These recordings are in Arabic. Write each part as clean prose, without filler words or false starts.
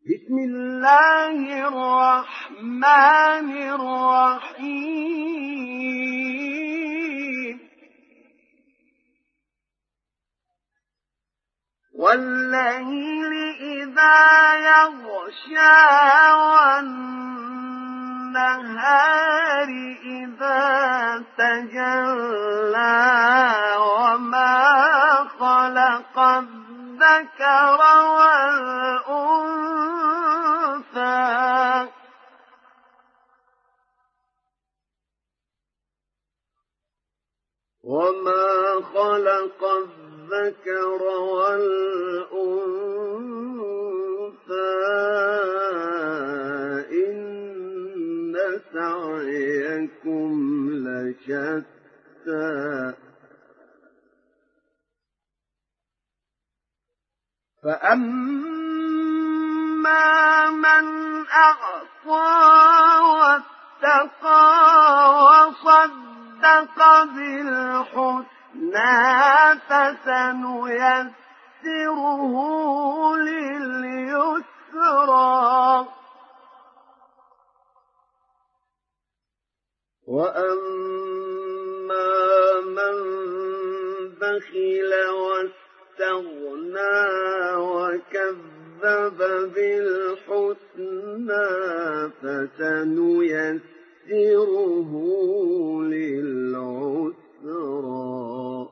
بسم الله الرحمن الرحيم والليل إذا يغشى والنهار إذا تجلى وما خلق الذكر والأنثى إن سعيكم لشتى فأما من أعطى واتقى وصدق بالحسنى فسنيسره لليسرى وأما من بخل واستغنى وكذب بالحسنى فسنيسره للعسرى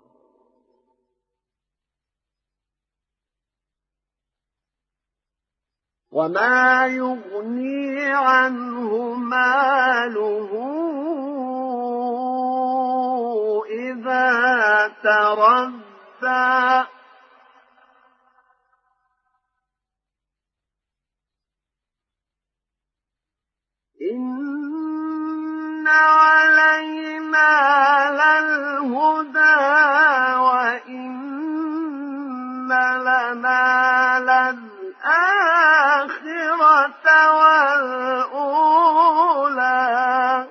وما يغني عنه ماله إذا تردى إن علينا للهدى وإن لنا للآخرة والأولى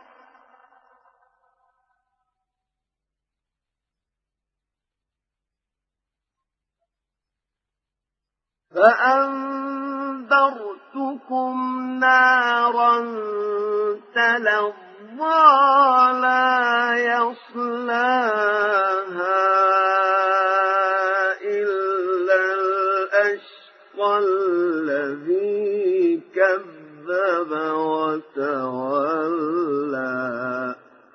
فأنذرتكم نارا تلظى لا يصلاها إلا الأشقى الذي كذب وتولى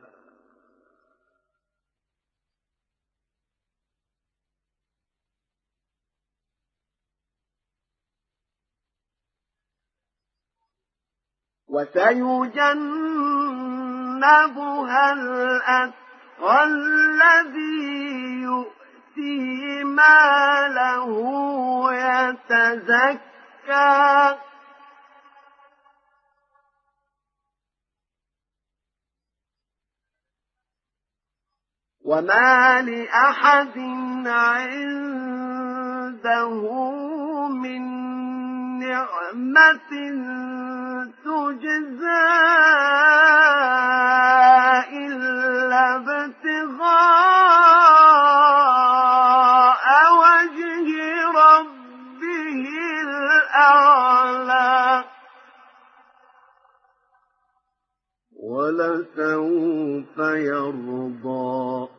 وسيجنبها الأتقى الذي يؤتي ماله يتزكى وما لأحد عنده من نعمة تجزى إلا ابتغاء وجه ربه الأعلى ولسوف يرضى